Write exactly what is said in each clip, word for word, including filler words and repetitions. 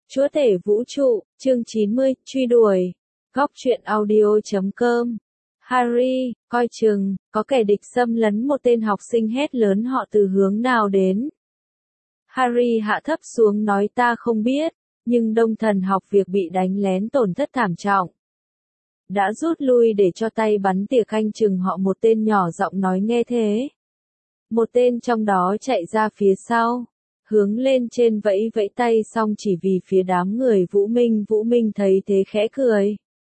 Chúa tể vũ trụ, chương chín mươi, truy đuổi. Góc truyện audio chấm com. Harry, coi chừng, có kẻ địch xâm lấn, một tên học sinh hét lớn. Họ từ hướng nào đến? Harry hạ thấp xuống nói, ta không biết, nhưng Đông Thần học việc bị đánh lén tổn thất thảm trọng. Đã rút lui để cho tay bắn tỉa canh chừng họ, một tên nhỏ giọng nói nghe thế. Một tên trong đó chạy ra phía sau, hướng lên trên vẫy vẫy tay xong chỉ vì phía đám người Vũ Minh. Vũ Minh thấy thế khẽ cười.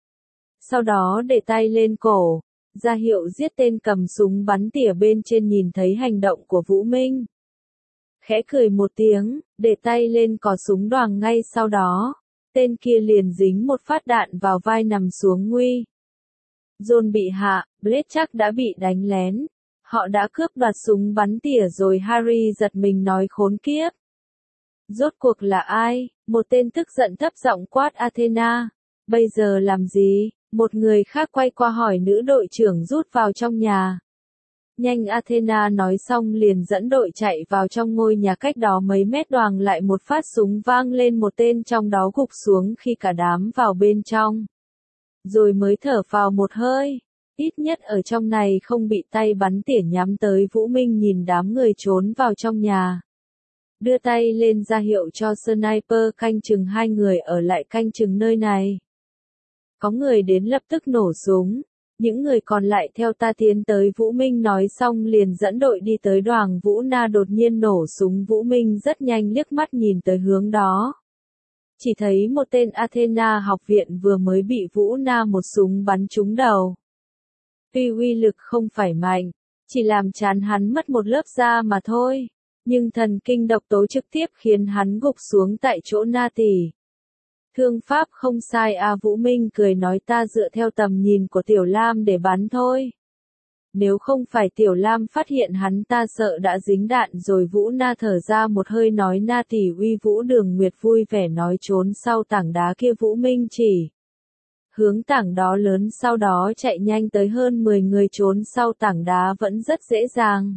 Sau đó để tay lên cổ, ra hiệu giết tên cầm súng bắn tỉa bên trên. Nhìn thấy hành động của Vũ Minh, khẽ cười một tiếng, để tay lên cò súng đoàng. Ngay sau đó, tên kia liền dính một phát đạn vào vai nằm xuống nguy. John bị hạ, Blake chắc đã bị đánh lén. Họ đã cướp đoạt súng bắn tỉa rồi. Harry giật mình nói, khốn kiếp. Rốt cuộc là ai? Một tên tức giận thấp giọng quát. Athena. Bây giờ làm gì? Một người khác quay qua hỏi. Nữ đội trưởng rút vào trong nhà. Nhanh, Athena nói xong liền dẫn đội chạy vào trong ngôi nhà cách đó mấy mét. Đoàng lại một phát súng vang lên, một tên trong đó gục xuống khi cả đám vào bên trong. Rồi mới thở vào một hơi. Ít nhất ở trong này không bị tay bắn tỉa nhắm tới. Vũ Minh nhìn đám người trốn vào trong nhà, đưa tay lên ra hiệu cho sniper canh chừng. Hai người ở lại canh chừng nơi này. Có người đến lập tức nổ súng. Những người còn lại theo ta tiến tới. Vũ Minh nói xong liền dẫn đội đi tới Đoàng Vũ Na. Đột nhiên nổ súng. Vũ Minh rất nhanh liếc mắt nhìn tới hướng đó. Chỉ thấy một tên Athena học viện vừa mới bị Vũ Na một súng bắn trúng đầu. Tuy uy lực không phải mạnh, chỉ làm chán hắn mất một lớp da mà thôi, nhưng thần kinh độc tố trực tiếp khiến hắn gục xuống tại chỗ. Na tỷ, thương pháp không sai à? Vũ Minh cười nói, ta dựa theo tầm nhìn của Tiểu Lam để bắn thôi. Nếu không phải Tiểu Lam phát hiện hắn, ta sợ đã dính đạn rồi. Vũ Na thở ra một hơi nói, Na tỷ uy vũ. Đường Nguyệt vui vẻ nói, trốn sau tảng đá kia. Vũ Minh chỉ hướng tảng đó lớn, sau đó chạy nhanh tới. Hơn mười người trốn sau tảng đá vẫn rất dễ dàng.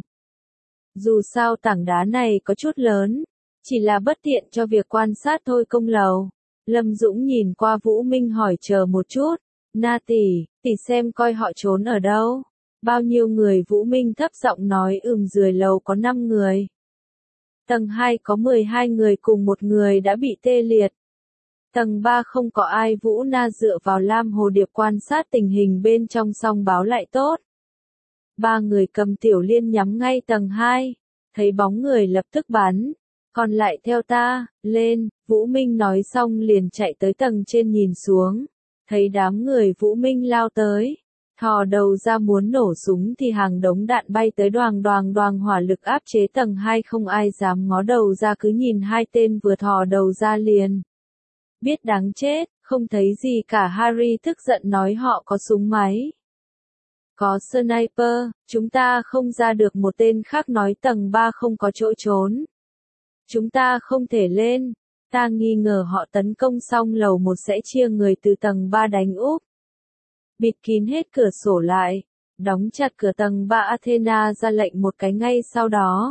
Dù sao tảng đá này có chút lớn, chỉ là bất tiện cho việc quan sát thôi. Công lầu. Lâm Dũng nhìn qua Vũ Minh hỏi, chờ một chút, Na tỷ, tỷ xem coi họ trốn ở đâu. Bao nhiêu người? Vũ Minh thấp giọng nói, ừm dưới lầu có năm người. Tầng hai có mười hai người, cùng một người đã bị tê liệt. Tầng ba không có ai. Vũ Na dựa vào lam hồ điệp quan sát tình hình bên trong xong báo lại tốt. Ba người cầm tiểu liên nhắm ngay tầng hai. Thấy bóng người lập tức bắn. Còn lại theo ta, lên. Vũ Minh nói xong liền chạy tới tầng trên nhìn xuống. Thấy đám người Vũ Minh lao tới, thò đầu ra muốn nổ súng thì hàng đống đạn bay tới. Đoàng đoàng đoàng, hỏa lực áp chế tầng hai, không ai dám ngó đầu ra, cứ nhìn hai tên vừa thò đầu ra liền biết đáng chết. Không thấy gì cả. Harry tức giận nói, họ có súng máy, có sniper, chúng ta không ra được. Một tên khác nói, tầng ba không có chỗ trốn, chúng ta không thể lên. Ta nghi ngờ họ tấn công xong lầu một sẽ chia người từ tầng ba đánh úp. Bịt kín hết cửa sổ lại, đóng chặt cửa tầng ba. Athena ra lệnh một cái, ngay sau đó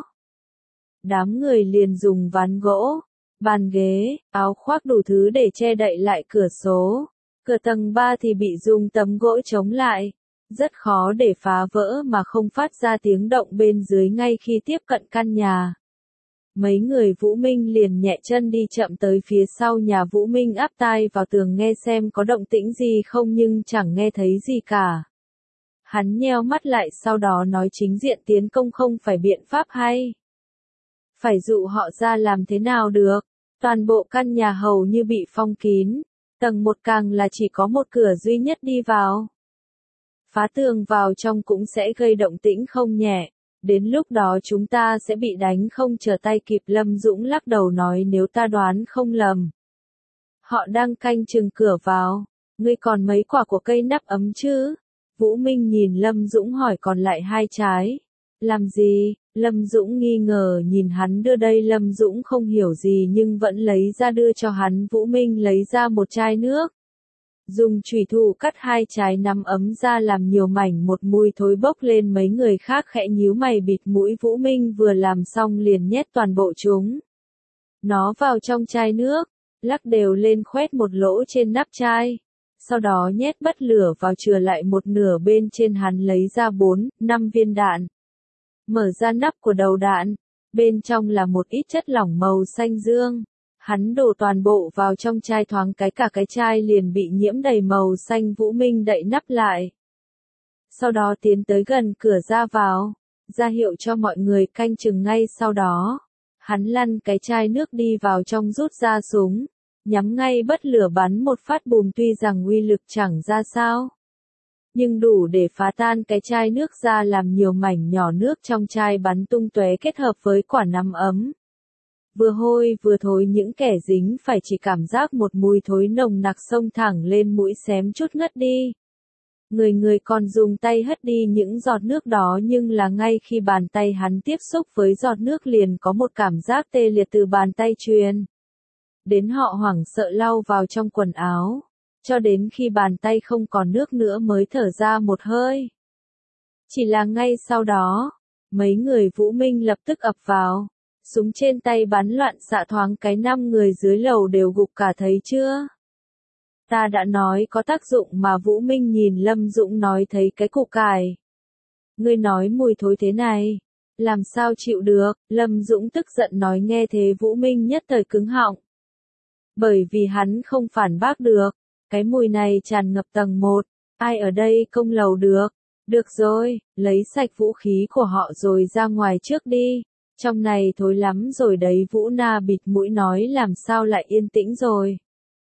đám người liền dùng ván gỗ, bàn ghế, áo khoác đủ thứ để che đậy lại cửa sổ. Cửa tầng ba thì bị dùng tấm gỗ chống lại, rất khó để phá vỡ mà không phát ra tiếng động bên dưới. Ngay khi tiếp cận căn nhà, mấy người Vũ Minh liền nhẹ chân đi chậm tới phía sau nhà. Vũ Minh áp tai vào tường nghe xem có động tĩnh gì không, nhưng chẳng nghe thấy gì cả. Hắn nheo mắt lại, sau đó nói, chính diện tiến công không phải biện pháp hay. Phải dụ họ ra làm thế nào được? Toàn bộ căn nhà hầu như bị phong kín. Tầng một càng là chỉ có một cửa duy nhất đi vào. Phá tường vào trong cũng sẽ gây động tĩnh không nhẹ. Đến lúc đó chúng ta sẽ bị đánh không trở tay kịp. Lâm Dũng lắc đầu nói, nếu ta đoán không lầm, họ đang canh chừng cửa vào. Ngươi còn mấy quả của cây nắp ấm chứ? Vũ Minh nhìn Lâm Dũng hỏi, còn lại hai trái. Làm gì? Lâm Dũng nghi ngờ nhìn hắn đưa đây. Lâm Dũng không hiểu gì nhưng vẫn lấy ra đưa cho hắn. Vũ Minh lấy ra một chai nước, dùng chùy thủ cắt hai trái nắm ấm ra làm nhiều mảnh. Một mùi thối bốc lên. Mấy người khác khẽ nhíu mày bịt mũi. Vũ Minh vừa làm xong liền nhét toàn bộ chúng nó vào trong chai nước. lắc đều lên khoét một lỗ trên nắp chai. Sau đó nhét bất lửa vào chừa lại một nửa bên trên, hắn lấy ra bốn, năm viên đạn. Mở ra nắp của đầu đạn, bên trong là một ít chất lỏng màu xanh dương. Hắn đổ toàn bộ vào trong chai, thoáng cái cả cái chai liền bị nhiễm đầy màu xanh. Vũ Minh đậy nắp lại. Sau đó tiến tới gần cửa ra vào, ra hiệu cho mọi người canh chừng. Ngay sau đó, hắn lăn cái chai nước đi vào trong, rút ra súng, nhắm ngay bất lửa bắn một phát bùm. Tuy rằng uy lực chẳng ra sao, nhưng đủ để phá tan cái chai nước ra làm nhiều mảnh nhỏ, nước trong chai bắn tung tóe kết hợp với quả nắm ấm. Vừa hôi vừa thối, những kẻ dính phải chỉ cảm giác một mùi thối nồng nặc xông thẳng lên mũi, xém chút ngất đi. Người người còn dùng tay hất đi những giọt nước đó, nhưng là ngay khi bàn tay hắn tiếp xúc với giọt nước liền có một cảm giác tê liệt từ bàn tay truyền đến. Họ hoảng sợ lau vào trong quần áo, cho đến khi bàn tay không còn nước nữa mới thở ra một hơi. Chỉ là ngay sau đó, mấy người Vũ Minh lập tức ập vào, súng trên tay bắn loạn xạ, thoáng cái năm người dưới lầu đều gục cả. Thấy chưa? Ta đã nói có tác dụng mà. Vũ Minh nhìn Lâm Dũng nói, thấy cái củ cải. Ngươi nói mùi thối thế này, làm sao chịu được? Lâm Dũng tức giận nói. Nghe thế Vũ Minh nhất thời cứng họng. Bởi vì hắn không phản bác được, cái mùi này tràn ngập tầng một, ai ở đây công lầu được? Được rồi, lấy sạch vũ khí của họ rồi ra ngoài trước đi, trong này thối lắm rồi đấy. Vũ Na bịt mũi nói. Làm sao lại yên tĩnh rồi?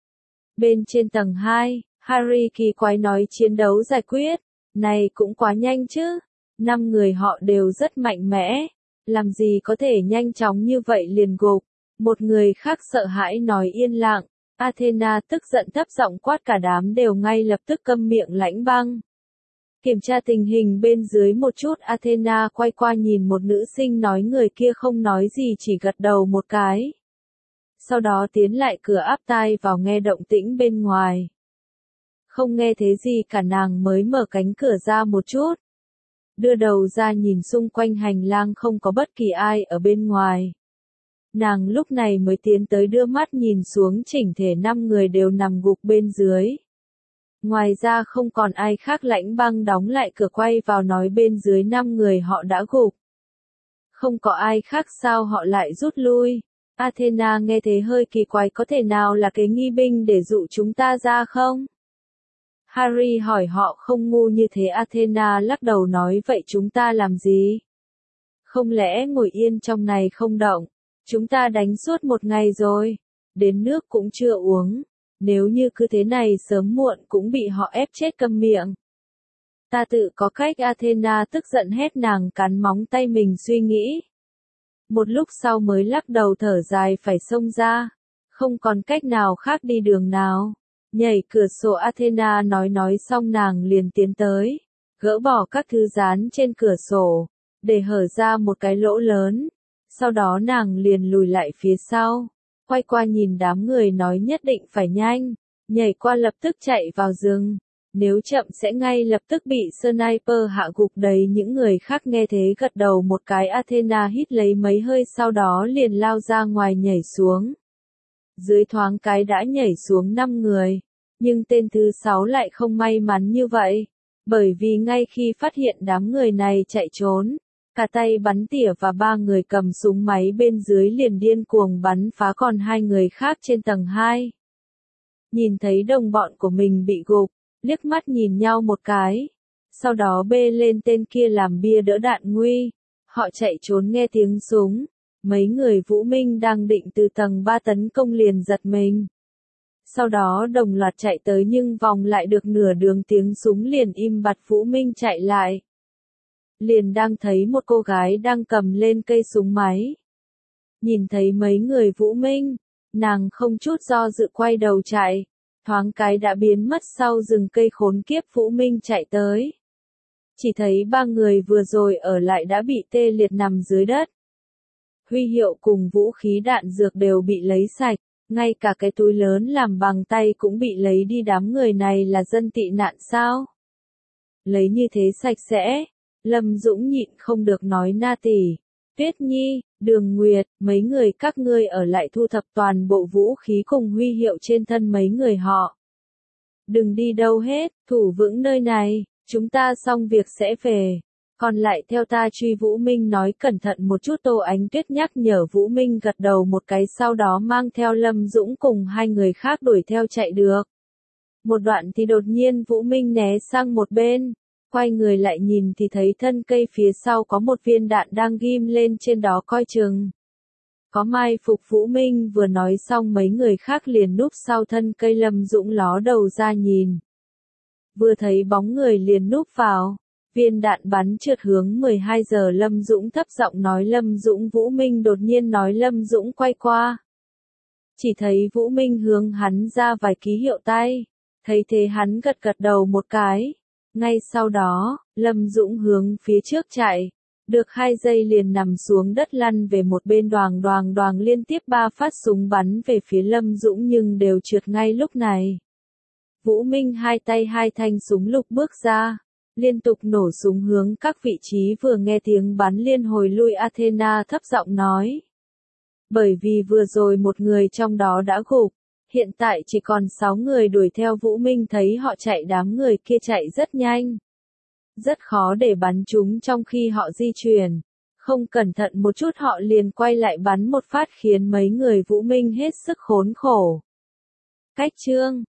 Bên trên tầng hai, Harry kỳ quái nói. Chiến đấu giải quyết, này cũng quá nhanh chứ. Năm người họ đều rất mạnh mẽ, làm gì có thể nhanh chóng như vậy liền gục. Một người khác sợ hãi nói. Yên lặng. Athena tức giận thấp giọng quát, cả đám đều ngay lập tức câm miệng. Lãnh Băng kiểm tra tình hình bên dưới một chút. Athena quay qua nhìn một nữ sinh nói. Người kia không nói gì, chỉ gật đầu một cái. Sau đó tiến lại cửa, áp tai vào nghe động tĩnh bên ngoài. Không nghe thấy gì cả, nàng mới mở cánh cửa ra một chút, đưa đầu ra nhìn xung quanh hành lang, không có bất kỳ ai ở bên ngoài. Nàng lúc này mới tiến tới đưa mắt nhìn xuống, chỉnh thể năm người đều nằm gục bên dưới. Ngoài ra không còn ai khác. Lãnh Băng đóng lại cửa quay vào nói. Bên dưới năm người họ đã gục, không có ai khác, sao họ lại rút lui? Athena nghe thế hơi kỳ quái. Có thể nào là cái nghi binh để dụ chúng ta ra không? Harry hỏi. Họ không ngu như thế. Athena lắc đầu nói. Vậy chúng ta làm gì? Không lẽ ngồi yên trong này không động? Chúng ta đánh suốt một ngày rồi, đến nước cũng chưa uống. Nếu như cứ thế này sớm muộn cũng bị họ ép chết. Câm miệng. Ta tự có cách. Athena tức giận hét. Nàng cắn móng tay mình suy nghĩ. Một lúc sau mới lắc đầu thở dài, phải xông ra. Không còn cách nào khác, đi đường nào. Nhảy cửa sổ. Athena nói nói xong nàng liền tiến tới, gỡ bỏ các thứ dán trên cửa sổ, để hở ra một cái lỗ lớn. Sau đó nàng liền lùi lại phía sau, quay qua nhìn đám người nói. Nhất định phải nhanh, nhảy qua lập tức chạy vào rừng. Nếu chậm sẽ ngay lập tức bị sniper hạ gục đấy. Những người khác nghe thế gật đầu một cái. Athena hít lấy mấy hơi, sau đó liền lao ra ngoài, nhảy xuống. Dưới thoáng cái đã nhảy xuống năm người, nhưng tên thứ sáu lại không may mắn như vậy, bởi vì ngay khi phát hiện đám người này chạy trốn, cả tay bắn tỉa và ba người cầm súng máy bên dưới liền điên cuồng bắn phá. Còn hai người khác trên tầng hai nhìn thấy đồng bọn của mình bị gục, liếc mắt nhìn nhau một cái, sau đó bê lên tên kia làm bia đỡ đạn nguy. Họ chạy trốn nghe tiếng súng, mấy người Vũ Minh đang định từ tầng ba tấn công liền giật mình. Sau đó đồng loạt chạy tới, nhưng vòng lại được nửa đường tiếng súng liền im bặt. Vũ Minh chạy lại, liền đang thấy một cô gái đang cầm lên cây súng máy. Nhìn thấy mấy người Vũ Minh, nàng không chút do dự quay đầu chạy, thoáng cái đã biến mất sau rừng cây khốn kiếp. Vũ Minh chạy tới, chỉ thấy ba người vừa rồi ở lại đã bị tê liệt nằm dưới đất. Huy hiệu cùng vũ khí đạn dược đều bị lấy sạch, ngay cả cái túi lớn làm bằng tay cũng bị lấy đi. Đám người này là dân tị nạn sao? Lấy như thế sạch sẽ. Lâm Dũng nhịn không được nói. Na tỷ, Tuyết Nhi, Đường Nguyệt, mấy người các ngươi ở lại thu thập toàn bộ vũ khí cùng huy hiệu trên thân mấy người họ. Đừng đi đâu hết, thủ vững nơi này, chúng ta xong việc sẽ về. Còn lại theo ta truy. Vũ Minh nói cẩn thận một chút. Tô Ánh Tuyết nhắc nhở. Vũ Minh gật đầu một cái, sau đó mang theo Lâm Dũng cùng hai người khác đuổi theo chạy được. Một đoạn thì đột nhiên Vũ Minh né sang một bên, quay người lại nhìn thì thấy thân cây phía sau có một viên đạn đang ghim lên trên đó, coi chừng. Có mai phục. Vũ Minh vừa nói xong mấy người khác liền núp sau thân cây. Lâm Dũng ló đầu ra nhìn. Vừa thấy bóng người liền núp vào. Viên đạn bắn trượt hướng mười hai giờ. Lâm Dũng thấp giọng nói Lâm Dũng. Vũ Minh đột nhiên nói Lâm Dũng quay qua. Chỉ thấy Vũ Minh hướng hắn ra vài ký hiệu tay. Thấy thế hắn gật gật đầu một cái. Ngay sau đó, Lâm Dũng hướng phía trước chạy. Được hai giây liền nằm xuống đất lăn về một bên. Đoàng đoàng đoàng liên tiếp ba phát súng bắn về phía Lâm Dũng nhưng đều trượt ngay lúc này. Vũ Minh hai tay hai thanh súng lục bước ra. Liên tục nổ súng hướng các vị trí vừa nghe tiếng bắn liên hồi lui. Athena thấp giọng nói. Bởi vì vừa rồi một người trong đó đã gục. Hiện tại chỉ còn sáu người đuổi theo. Vũ Minh thấy họ chạy, đám người kia chạy rất nhanh. Rất khó để bắn chúng trong khi họ di chuyển. Không cẩn thận một chút họ liền quay lại bắn một phát khiến mấy người Vũ Minh hết sức khốn khổ. Cách chương